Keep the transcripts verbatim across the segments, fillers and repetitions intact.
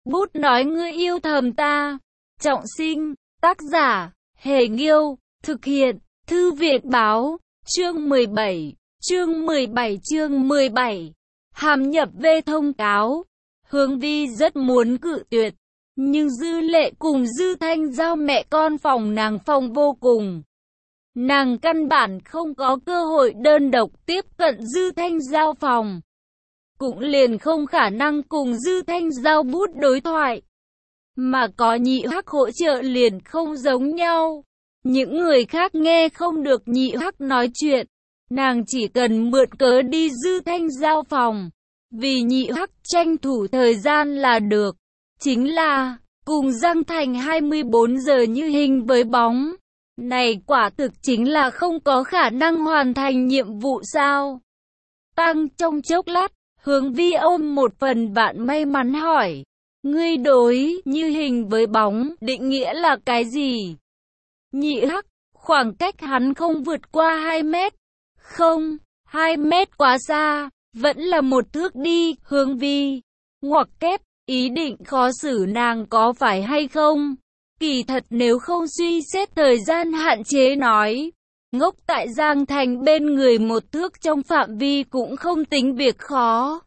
Bút nói ngươi yêu thầm ta. Trọng sinh, tác giả, Hề Nghiêu, thực hiện, Thư viện Báo, chương mười bảy, chương mười bảy chương mười bảy. Hàm nhập về thông cáo. Hướng Vi rất muốn cự tuyệt, nhưng Dư Lệ cùng Dư Thanh Giao mẹ con phòng nàng phòng vô cùng. Nàng căn bản không có cơ hội đơn độc tiếp cận Dư Thanh Giao phòng. Cũng liền không khả năng cùng Dư Thanh Giao bút đối thoại. Mà có Nhị Hắc hỗ trợ liền không giống nhau. Những người khác nghe không được Nhị Hắc nói chuyện. Nàng chỉ cần mượn cớ đi Dư Thanh Giao phòng. Vì Nhị Hắc tranh thủ thời gian là được. Chính là, cùng Giang Thành hai mươi bốn giờ như hình với bóng. Này quả thực chính là không có khả năng hoàn thành nhiệm vụ sao? Tăng trong chốc lát, Hướng Vi ôm một phần vạn may mắn hỏi. Ngươi đối như hình với bóng, định nghĩa là cái gì? Nhị Hắc, khoảng cách hắn không vượt qua hai mét. Không, hai mét quá xa, vẫn là một thước đi, Hướng Vi. Ngoặc kép, ý định khó xử nàng có phải hay không? Kỳ thật nếu không suy xét thời gian hạn chế nói, ngốc tại Giang Thành bên người một thước trong phạm vi cũng không tính việc khó.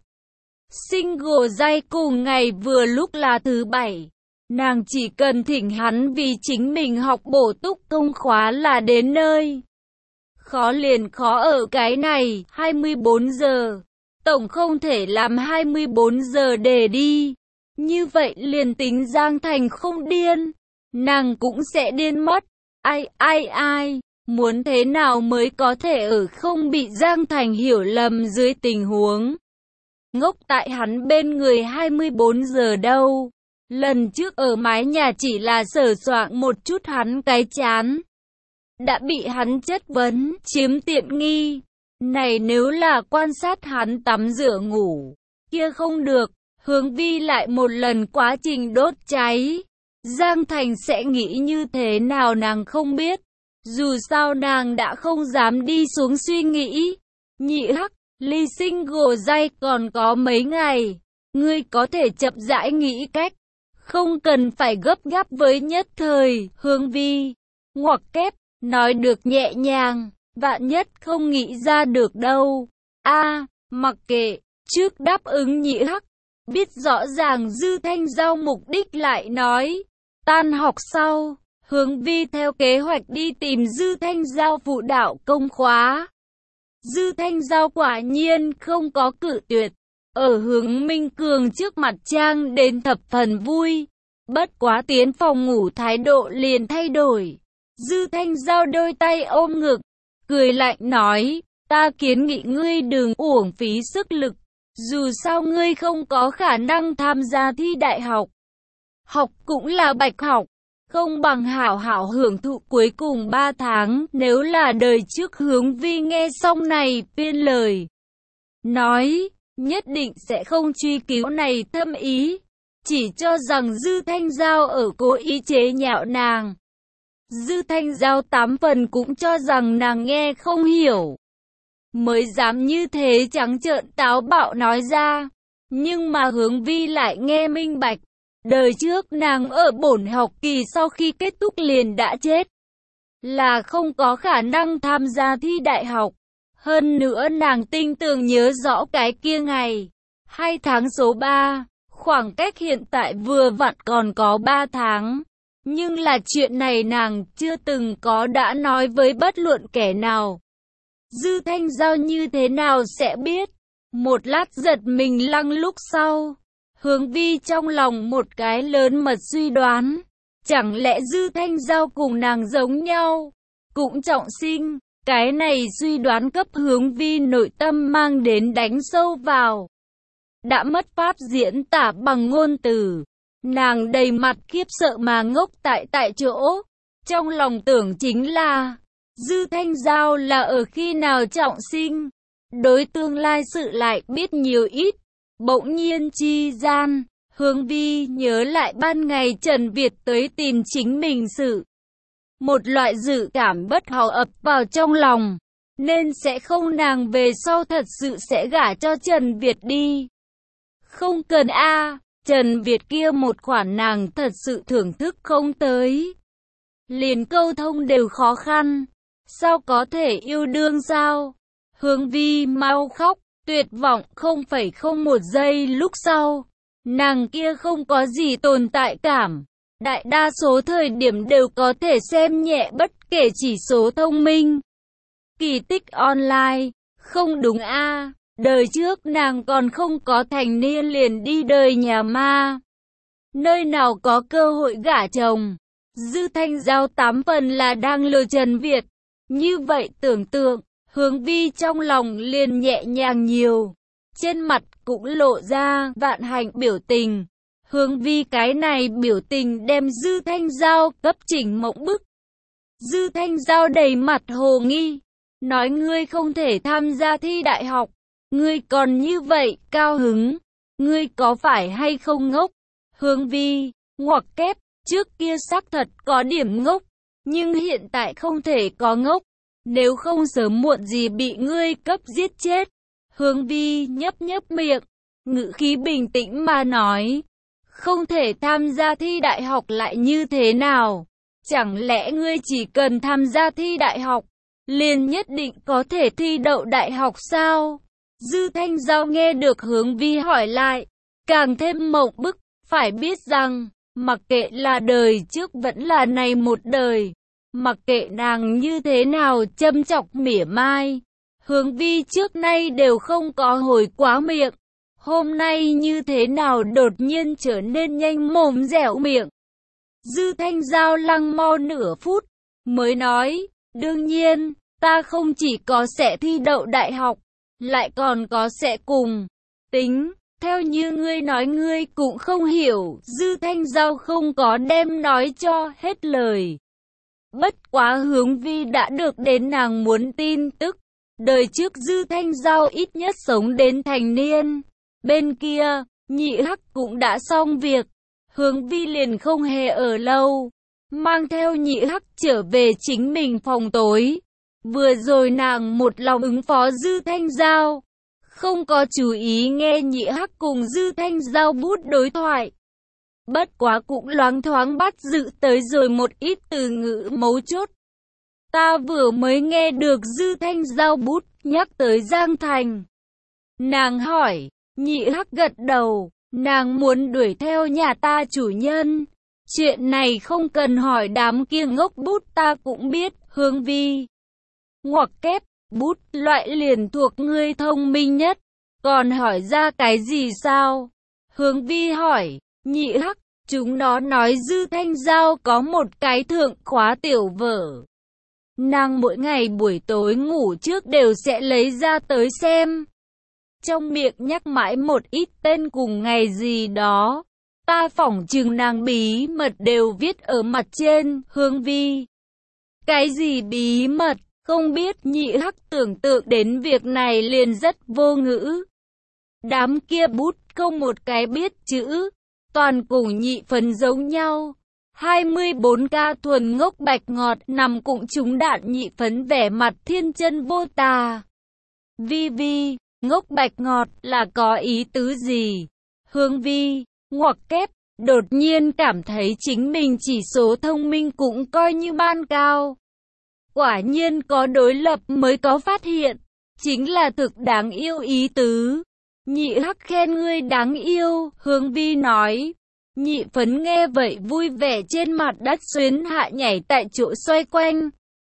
Single day cùng ngày vừa lúc là thứ bảy, nàng chỉ cần thỉnh hắn vì chính mình học bổ túc công khóa là đến nơi. Khó liền khó ở cái này, hai mươi bốn giờ, tổng không thể làm hai mươi bốn giờ để đi. Như vậy liền tính Giang Thành không điên, nàng cũng sẽ điên mất. Ai ai ai, muốn thế nào mới có thể ở không bị Giang Thành hiểu lầm dưới tình huống ngốc tại hắn bên người hai mươi bốn giờ đâu. Lần trước ở mái nhà chỉ là sờ soạng một chút hắn cái chán, đã bị hắn chất vấn, chiếm tiện nghi. Này nếu là quan sát hắn tắm rửa ngủ, kia không được. Hướng Vi lại một lần quá trình đốt cháy. Giang Thành sẽ nghĩ như thế nào nàng không biết. Dù sao nàng đã không dám đi xuống suy nghĩ. Nhị Hắc, ly single day còn có mấy ngày. Ngươi có thể chậm rãi nghĩ cách. Không cần phải gấp gáp với nhất thời. Hướng Vi, ngoặc kép, nói được nhẹ nhàng. Vạn nhất không nghĩ ra được đâu. A, mặc kệ, trước đáp ứng Nhị Hắc. Biết rõ ràng Dư Thanh Giao mục đích lại nói. Tan học sau, Hướng Vi theo kế hoạch đi tìm Dư Thanh Giao phụ đạo công khóa. Dư Thanh Giao quả nhiên không có cự tuyệt. Ở Hướng Minh Cường trước mặt trang đến thập phần vui. Bất quá tiến phòng ngủ thái độ liền thay đổi. Dư Thanh Giao đôi tay ôm ngực, cười lạnh nói, ta kiến nghị ngươi đừng uổng phí sức lực. Dù sao ngươi không có khả năng tham gia thi đại học. Học cũng là bạch học, không bằng hảo hảo hưởng thụ cuối cùng ba tháng. Nếu là đời trước Hướng Vi nghe xong này tuyên lời nói, nhất định sẽ không truy cứu này thâm ý. Chỉ cho rằng Dư Thanh Giao ở cố ý chế nhạo nàng. Dư Thanh Giao tám phần cũng cho rằng nàng nghe không hiểu, mới dám như thế trắng trợn táo bạo nói ra. Nhưng mà Hướng Vi lại nghe minh bạch. Đời trước nàng ở bổn học kỳ sau khi kết thúc liền đã chết, là không có khả năng tham gia thi đại học. Hơn nữa nàng tinh tường nhớ rõ cái kia ngày hai tháng số ba, khoảng cách hiện tại vừa vặn còn có ba tháng. Nhưng là chuyện này nàng chưa từng có đã nói với bất luận kẻ nào. Dư Thanh Giao như thế nào sẽ biết? Một lát giật mình lăng lúc sau, Hướng Vi trong lòng một cái lớn mật suy đoán. Chẳng lẽ Dư Thanh Giao cùng nàng giống nhau, cũng trọng sinh? Cái này suy đoán cấp Hướng Vi nội tâm mang đến đánh sâu vào. Đã mất pháp diễn tả bằng ngôn từ. Nàng đầy mặt khiếp sợ mà ngốc tại tại chỗ. Trong lòng tưởng chính là, Dư Thanh Giao là ở khi nào trọng sinh, đối tương lai sự lại biết nhiều ít. Bỗng nhiên chi gian, Hướng Vi nhớ lại ban ngày Trần Việt tới tìm chính mình sự. Một loại dự cảm bất hảo ập vào trong lòng, nên sẽ không nàng về sau thật sự sẽ gả cho Trần Việt đi. Không cần a, Trần Việt kia một khoản nàng thật sự thưởng thức không tới. Liền câu thông đều khó khăn. Sao có thể yêu đương sao? Hướng Vi mau khóc, tuyệt vọng không phẩy không một giây lúc sau. Nàng kia không có gì tồn tại cảm. Đại đa số thời điểm đều có thể xem nhẹ bất kể chỉ số thông minh. Kỳ tích online, không đúng a, đời trước nàng còn không có thành niên liền đi đời nhà ma. Nơi nào có cơ hội gả chồng. Dư Thanh Giao tám phần là đang lừa Trần Việt. Như vậy tưởng tượng, Hướng Vi trong lòng liền nhẹ nhàng nhiều. Trên mặt cũng lộ ra vạn hạnh biểu tình. Hướng Vi cái này biểu tình đem Dư Thanh Giao cấp chỉnh mộng bức. Dư Thanh Giao đầy mặt hồ nghi. Nói ngươi không thể tham gia thi đại học. Ngươi còn như vậy cao hứng. Ngươi có phải hay không ngốc? Hướng Vi, ngoặc kép, trước kia xác thật có điểm ngốc. Nhưng hiện tại không thể có ngốc. Nếu không sớm muộn gì bị ngươi cấp giết chết. Hướng Vi nhấp nhấp miệng, ngữ khí bình tĩnh mà nói. Không thể tham gia thi đại học lại như thế nào? Chẳng lẽ ngươi chỉ cần tham gia thi đại học, liền nhất định có thể thi đậu đại học sao? Dư Thanh Giao nghe được Hướng Vi hỏi lại, càng thêm mộng bức, phải biết rằng, mặc kệ là đời trước vẫn là này một đời, mặc kệ nàng như thế nào châm chọc mỉa mai, Hướng Vi trước nay đều không có hồi quá miệng. Hôm nay như thế nào đột nhiên trở nên nhanh mồm dẻo miệng. Dư Thanh Giao lăng mo nửa phút, mới nói, đương nhiên, ta không chỉ có sẽ thi đậu đại học, lại còn có sẽ cùng. Tính, theo như ngươi nói ngươi cũng không hiểu, Dư Thanh Giao không có đem nói cho hết lời. Bất quá Hướng Vi đã được đến nàng muốn tin tức. Đời trước Dư Thanh Giao ít nhất sống đến thành niên. Bên kia, Nhị Hắc cũng đã xong việc. Hướng Vi liền không hề ở lâu. Mang theo Nhị Hắc trở về chính mình phòng tối. Vừa rồi nàng một lòng ứng phó Dư Thanh Giao. Không có chú ý nghe Nhị Hắc cùng Dư Thanh Giao bút đối thoại. Bất quá cũng loáng thoáng bắt giữ tới rồi một ít từ ngữ mấu chốt. Ta vừa mới nghe được Dư Thanh Giao bút nhắc tới Giang Thành. Nàng hỏi, Nhị Hắc gật đầu, nàng muốn đuổi theo nhà ta chủ nhân. Chuyện này không cần hỏi đám kia ngốc bút ta cũng biết, Hướng Vi. Ngoặc kép, bút loại liền thuộc ngươi thông minh nhất, còn hỏi ra cái gì sao? Hướng Vi hỏi, Nhị Hắc, chúng nó nói Dư Thanh Giao có một cái thượng khóa tiểu vở. Nàng mỗi ngày buổi tối ngủ trước đều sẽ lấy ra tới xem. Trong miệng nhắc mãi một ít tên cùng ngày gì đó. Ta phỏng chừng nàng bí mật đều viết ở mặt trên, Hướng Vi. Cái gì bí mật, không biết. Nhị Hắc tưởng tượng đến việc này liền rất vô ngữ. Đám kia bút không một cái biết chữ, toàn cùng nhị phấn giống nhau. hai mươi bốn ca thuần ngốc bạch ngọt nằm cùng trúng đạn nhị phấn vẻ mặt thiên chân vô tà. Vi Vi, ngốc bạch ngọt là có ý tứ gì? Hướng Vi, ngoặc kép, đột nhiên cảm thấy chính mình chỉ số thông minh cũng coi như ban cao. Quả nhiên có đối lập mới có phát hiện, chính là thực đáng yêu ý tứ. Nhị Hắc khen ngươi đáng yêu, Hướng Vi nói. Nhị phấn nghe vậy vui vẻ trên mặt đất xuyến hạ nhảy tại chỗ xoay quanh.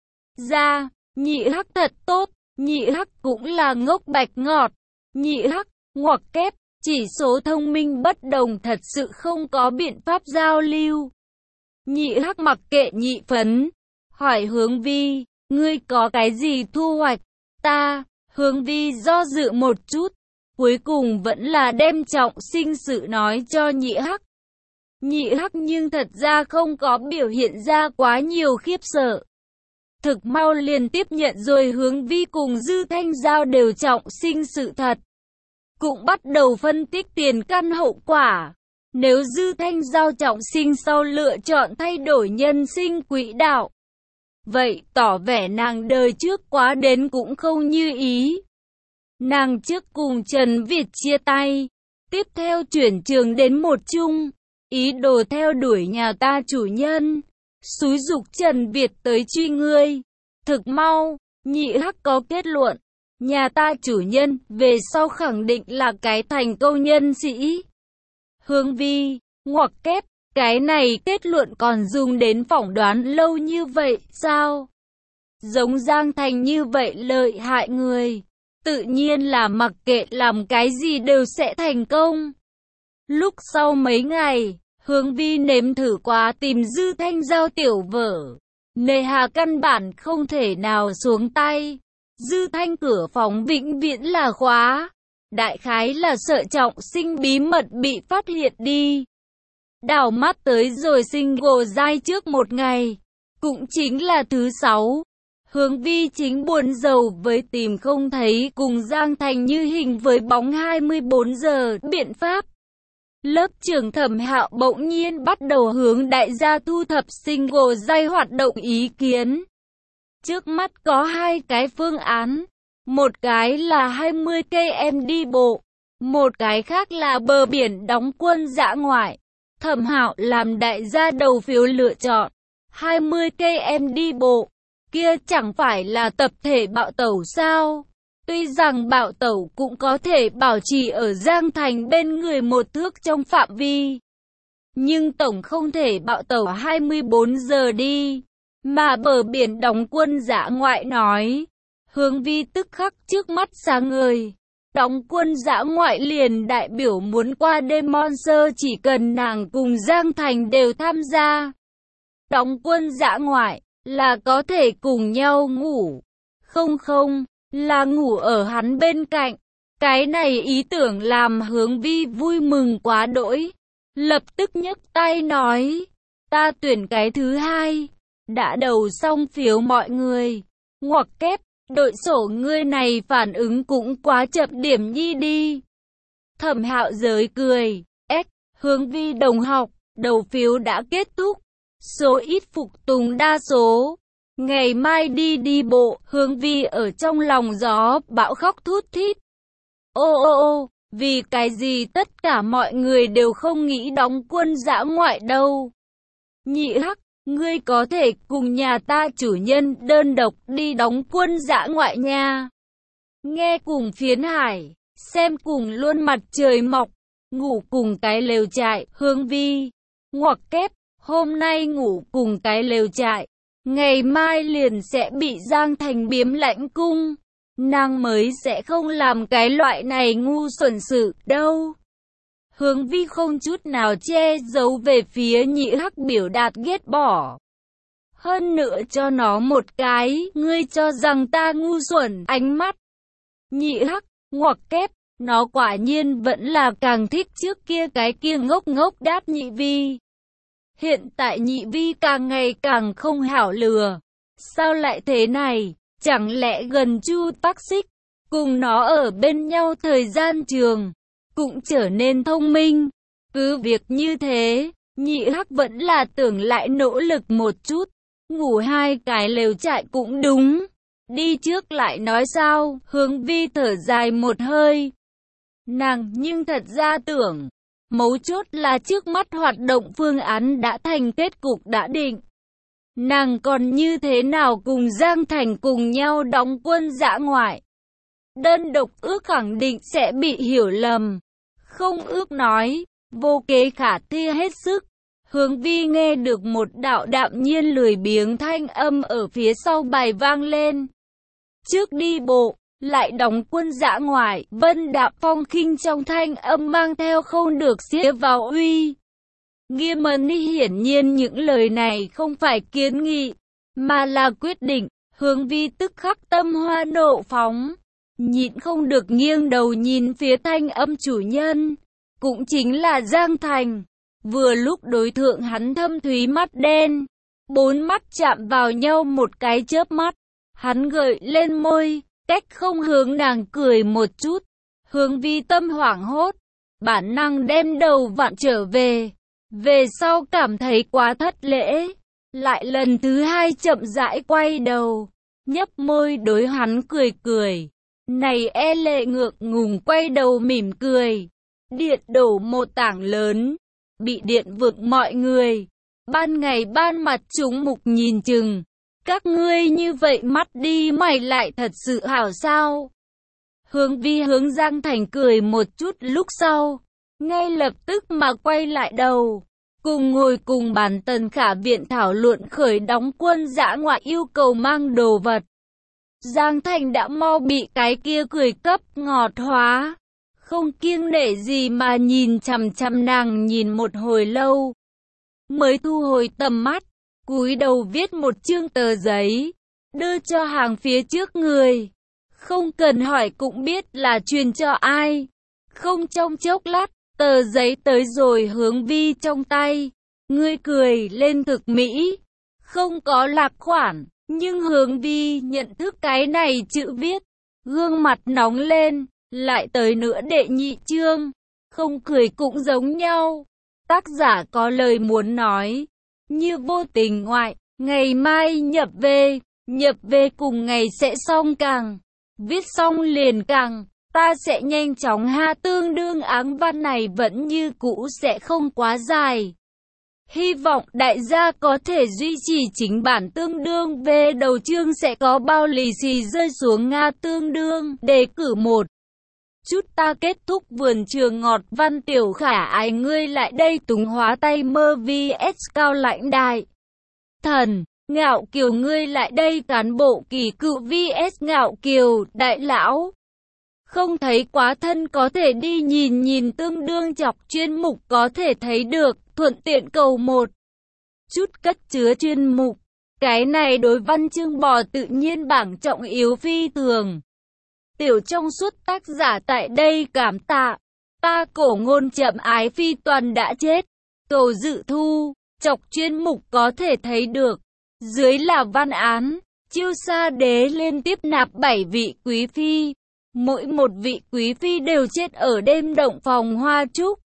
Ra, Nhị Hắc thật tốt, Nhị Hắc cũng là ngốc bạch ngọt. Nhị Hắc, ngoặc kép, chỉ số thông minh bất đồng thật sự không có biện pháp giao lưu. Nhị Hắc mặc kệ nhị phấn, hỏi Hướng Vi, ngươi có cái gì thu hoạch? Ta, Hướng Vi do dự một chút, cuối cùng vẫn là đem trọng sinh sự nói cho Nhị Hắc. Nhị Hắc nhưng thật ra không có biểu hiện ra quá nhiều khiếp sợ. Thực mau liền tiếp nhận rồi Hướng Vi cùng Dư Thanh Giao đều trọng sinh sự thật. Cũng bắt đầu phân tích tiền căn hậu quả. Nếu Dư Thanh Giao trọng sinh sau lựa chọn thay đổi nhân sinh quỹ đạo, vậy tỏ vẻ nàng đời trước quá đến cũng không như ý. Nàng trước cùng Trần Việt chia tay, tiếp theo chuyển trường đến một chung, ý đồ theo đuổi nhà ta chủ nhân, xúi giục Trần Việt tới truy ngươi. Thực mau, Nhị Hắc có kết luận, nhà ta chủ nhân về sau khẳng định là cái thành công nhân sĩ. Hướng Vi, ngoặc kép, cái này kết luận còn dùng đến phỏng đoán lâu như vậy sao? Giống Giang Thành như vậy lợi hại người, tự nhiên là mặc kệ làm cái gì đều sẽ thành công. Lúc sau mấy ngày, Hướng Vi nếm thử quá tìm Dư Thanh giao tiểu vở, nề hà căn bản không thể nào xuống tay. Dư Thanh cửa phòng vĩnh viễn là khóa, đại khái là sợ Trọng Sinh bí mật bị phát hiện đi. Đảo mắt tới rồi single giai trước một ngày, cũng chính là thứ sáu. Hướng Vi chính buồn rầu với tìm không thấy cùng Giang Thành như hình với bóng hai mươi bốn giờ biện pháp. Lớp trưởng Thẩm Hạo bỗng nhiên bắt đầu hướng đại gia thu thập single giai hoạt động ý kiến. Trước mắt có hai cái phương án, một cái là hai mươi cây em đi bộ, một cái khác là bờ biển đóng quân dã ngoại. Thẩm Hạo làm đại gia đầu phiếu lựa chọn hai mươi cây em đi bộ, kia chẳng phải là tập thể bạo tẩu sao? Tuy rằng bạo tẩu cũng có thể bảo trì ở Giang Thành bên người một thước trong phạm vi, nhưng tổng không thể bạo tẩu hai mươi bốn giờ đi. Mà bờ biển đóng quân dã ngoại nói, Hướng Vi tức khắc trước mắt sáng ngời. Đóng quân dã ngoại liền đại biểu muốn qua đêm Monster chỉ cần nàng cùng Giang Thành đều tham gia. Đóng quân dã ngoại là có thể cùng nhau ngủ. Không không, là ngủ ở hắn bên cạnh. Cái này ý tưởng làm Hướng Vi vui mừng quá đỗi. Lập tức nhấc tay nói, ta tuyển cái thứ hai. Đã đầu xong phiếu mọi người. Ngoặc kép, đội sổ ngươi này phản ứng cũng quá chậm điểm nhi đi. Thẩm Hạo giới cười, ếch, Hướng Vi đồng học, đầu phiếu đã kết thúc. Số ít phục tùng đa số. Ngày mai đi đi bộ, Hướng Vi ở trong lòng gió bão khóc thút thít. Ô ô ô, vì cái gì tất cả mọi người đều không nghĩ đóng quân dã ngoại đâu. Nhị Hắc, ngươi có thể cùng nhà ta chủ nhân đơn độc đi đóng quân dã ngoại nha. Nghe cùng phiến hải, xem cùng luôn mặt trời mọc, ngủ cùng cái lều trại. Hướng Vi, ngoặc kép, hôm nay ngủ cùng cái lều trại, ngày mai liền sẽ bị Giang Thành biếm lãnh cung. Nàng mới sẽ không làm cái loại này ngu xuẩn sự đâu. Hướng Vi không chút nào che giấu về phía Nhị Hắc biểu đạt ghét bỏ. Hơn nữa cho nó một cái, ngươi cho rằng ta ngu xuẩn ánh mắt. Nhị Hắc, ngoặc kép, nó quả nhiên vẫn là càng thích trước kia cái kia ngốc ngốc đáp Nhị Vi. Hiện tại Nhị Vi càng ngày càng không hảo lừa. Sao lại thế này? Chẳng lẽ gần Chu Tắc Xích, cùng nó ở bên nhau thời gian trường, cũng trở nên thông minh. Cứ việc như thế, Nhị Hắc vẫn là tưởng lại nỗ lực một chút. Ngủ hai cái lều trại cũng đúng. Đi trước lại nói sao? Hướng Vi thở dài một hơi. Nàng nhưng thật ra tưởng, mấu chốt là trước mắt hoạt động phương án đã thành kết cục đã định. Nàng còn như thế nào cùng Giang Thành cùng nhau đóng quân dã ngoại? Đơn độc ước khẳng định sẽ bị hiểu lầm. Không ước nói, vô kế khả thi hết sức. Hướng Vi nghe được một đạo đạm nhiên lười biếng thanh âm ở phía sau bài vang lên. Trước đi bộ, lại đóng quân dã ngoại, Vân Đạm Phong khinh trong thanh âm mang theo không được xiết vào uy. Nghiêm ấn hiển nhiên những lời này không phải kiến nghị, mà là quyết định. Hướng Vi tức khắc tâm hoa nộ phóng, nhịn không được nghiêng đầu nhìn phía thanh âm chủ nhân, cũng chính là Giang Thành. Vừa lúc đối thượng hắn thâm thúy mắt đen, bốn mắt chạm vào nhau một cái chớp mắt, hắn gợi lên môi, cách không hướng nàng cười một chút. Hướng Vi tâm hoảng hốt, bản năng đem đầu vặn trở về. Về sau cảm thấy quá thất lễ, lại lần thứ hai chậm rãi quay đầu, nhấp môi đối hắn cười cười. Này e lệ ngượng ngùng quay đầu mỉm cười. Điện đổ một tảng lớn, bị điện vực mọi người. Ban ngày ban mặt chúng mục nhìn chừng. Các ngươi như vậy mắt đi mày lại thật sự hảo sao? Hướng Vi hướng Giang Thành cười một chút lúc sau, ngay lập tức mà quay lại đầu. Cùng ngồi cùng bàn Tần Khả Viện thảo luận khởi đóng quân dã ngoại yêu cầu mang đồ vật. Giang Thành đã mau bị cái kia cười cấp ngọt hóa. Không kiêng nể gì mà nhìn chằm chằm nàng nhìn một hồi lâu. Mới thu hồi tầm mắt, cúi đầu viết một chương tờ giấy, đưa cho hàng phía trước người. Không cần hỏi cũng biết là truyền cho ai. Không trong chốc lát, tờ giấy tới rồi Hướng Vi trong tay. Ngươi cười lên thực mỹ, không có lạc khoản, nhưng Hướng Vi nhận thức cái này chữ viết. Gương mặt nóng lên, lại tới nữa đệ nhị chương, không cười cũng giống nhau. Tác giả có lời muốn nói, như vô tình ngoại, ngày mai nhập về, nhập về cùng ngày sẽ xong càng, viết xong liền càng, ta sẽ nhanh chóng ha tương đương áng văn này vẫn như cũ sẽ không quá dài. Hy vọng đại gia có thể duy trì chính bản tương đương về đầu chương sẽ có bao lì xì rơi xuống Nga tương đương, đề cử một. Chút ta kết thúc vườn trường ngọt văn tiểu khả ái ngươi lại đây túng hóa tay mơ vs cao lãnh đại. Thần, ngạo kiều ngươi lại đây cán bộ kỳ cựu vs ngạo kiều đại lão. Không thấy quá thân có thể đi nhìn nhìn tương đương chọc chuyên mục có thể thấy được, thuận tiện cầu một. Chút cất chứa chuyên mục. Cái này đối văn chương bò tự nhiên bảng trọng yếu phi thường. Tiểu trong suốt tác giả tại đây cảm tạ. Ta cổ ngôn chậm ái phi toàn đã chết. Cầu dự thu, chọc chuyên mục có thể thấy được. Dưới là văn án, Chiêu Sa Đế liên tiếp nạp bảy vị quý phi. Mỗi một vị quý phi đều chết ở đêm động phòng hoa trúc.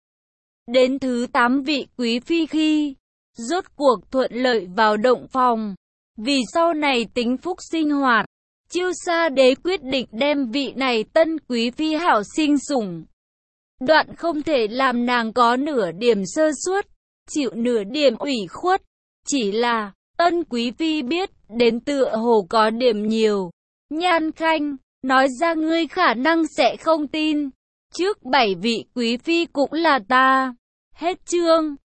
Đến thứ tám vị quý phi khi rốt cuộc thuận lợi vào động phòng. Vì sau này tính phúc sinh hoạt, Chiêu Sa Đế quyết định đem vị này tân quý phi hảo sinh sủng. Đoạn không thể làm nàng có nửa điểm sơ suất, chịu nửa điểm ủy khuất. Chỉ là, tân quý phi biết, đến tựa hồ có điểm nhiều. Nhan Khanh, nói ra ngươi khả năng sẽ không tin. Trước bảy vị quý phi cũng là ta. Hết chương.